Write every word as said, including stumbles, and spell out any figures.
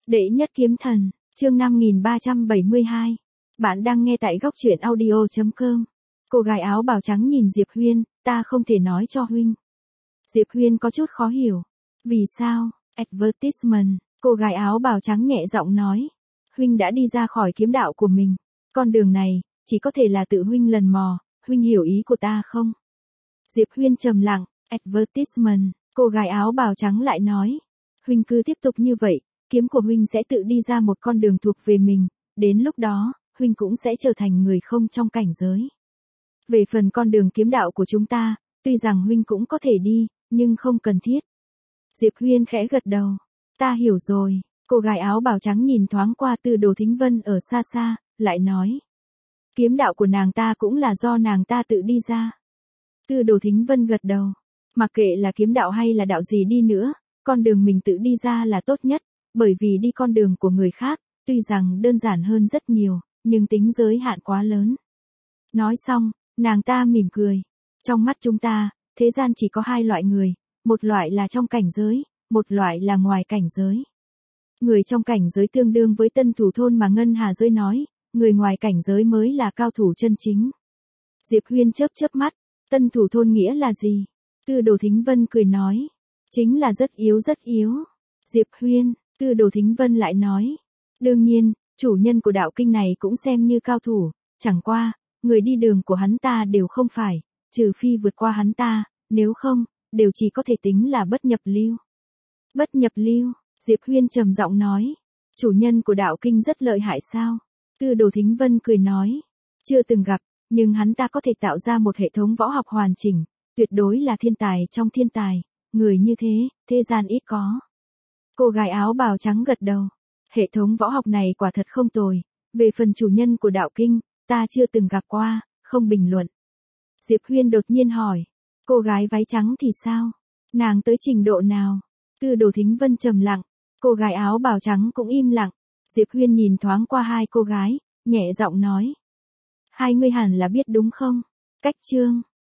Đệ nhất kiếm thần, chương năm nghìn ba trăm bảy mươi hai. Bạn đang nghe tại góc truyện audio chấm com. Cô gái áo bào trắng nhìn Diệp Huyên, ta không thể nói cho huynh. Diệp Huyên có chút khó hiểu. Vì sao? Advertisement, cô gái áo bào trắng nhẹ giọng nói. Huynh đã đi ra khỏi kiếm đạo của mình. Con đường này, chỉ có thể là tự huynh lần mò, huynh hiểu ý của ta không? Diệp Huyên trầm lặng, advertisement, cô gái áo bào trắng lại nói. Huynh cứ tiếp tục như vậy, kiếm của huynh sẽ tự đi ra một con đường thuộc về mình, đến lúc đó, huynh cũng sẽ trở thành người không trong cảnh giới. Về phần con đường kiếm đạo của chúng ta, tuy rằng huynh cũng có thể đi, nhưng không cần thiết. Diệp Huyên khẽ gật đầu. Ta hiểu rồi, cô gái áo bào trắng nhìn thoáng qua Tư Đồ Thính Vân ở xa xa, lại nói. Kiếm đạo của nàng ta cũng là do nàng ta tự đi ra. Tư Đồ Thính Vân gật đầu. Mặc kệ là kiếm đạo hay là đạo gì đi nữa, con đường mình tự đi ra là tốt nhất, bởi vì đi con đường của người khác, tuy rằng đơn giản hơn rất nhiều, nhưng tính giới hạn quá lớn. Nói xong, nàng ta mỉm cười. Trong mắt chúng ta, thế gian chỉ có hai loại người, một loại là trong cảnh giới, một loại là ngoài cảnh giới. Người trong cảnh giới tương đương với tân thủ thôn mà Ngân Hà Giới nói, người ngoài cảnh giới mới là cao thủ chân chính. Diệp Huyên chớp chớp mắt, tân thủ thôn nghĩa là gì? Tư Đồ Thính Vân cười nói, chính là rất yếu rất yếu. Diệp Huyên, Tư Đồ Thính Vân lại nói, đương nhiên, chủ nhân của đạo kinh này cũng xem như cao thủ, chẳng qua, người đi đường của hắn ta đều không phải, trừ phi vượt qua hắn ta, nếu không, đều chỉ có thể tính là bất nhập lưu. Bất nhập lưu, Diệp Huyên trầm giọng nói, chủ nhân của đạo kinh rất lợi hại sao? Tư Đồ Thính Vân cười nói, chưa từng gặp, nhưng hắn ta có thể tạo ra một hệ thống võ học hoàn chỉnh, tuyệt đối là thiên tài trong thiên tài, người như thế, thế gian ít có. Cô gái áo bào trắng gật đầu, hệ thống võ học này quả thật không tồi, về phần chủ nhân của đạo kinh, ta chưa từng gặp qua, không bình luận. Diệp Huyên đột nhiên hỏi, cô gái váy trắng thì sao? Nàng tới trình độ nào? Tư Đồ Thính Vân trầm lặng, cô gái áo bào trắng cũng im lặng. Diệp Huyên nhìn thoáng qua hai cô gái, nhẹ giọng nói. Hai ngươi hẳn là biết đúng không? Cách chương,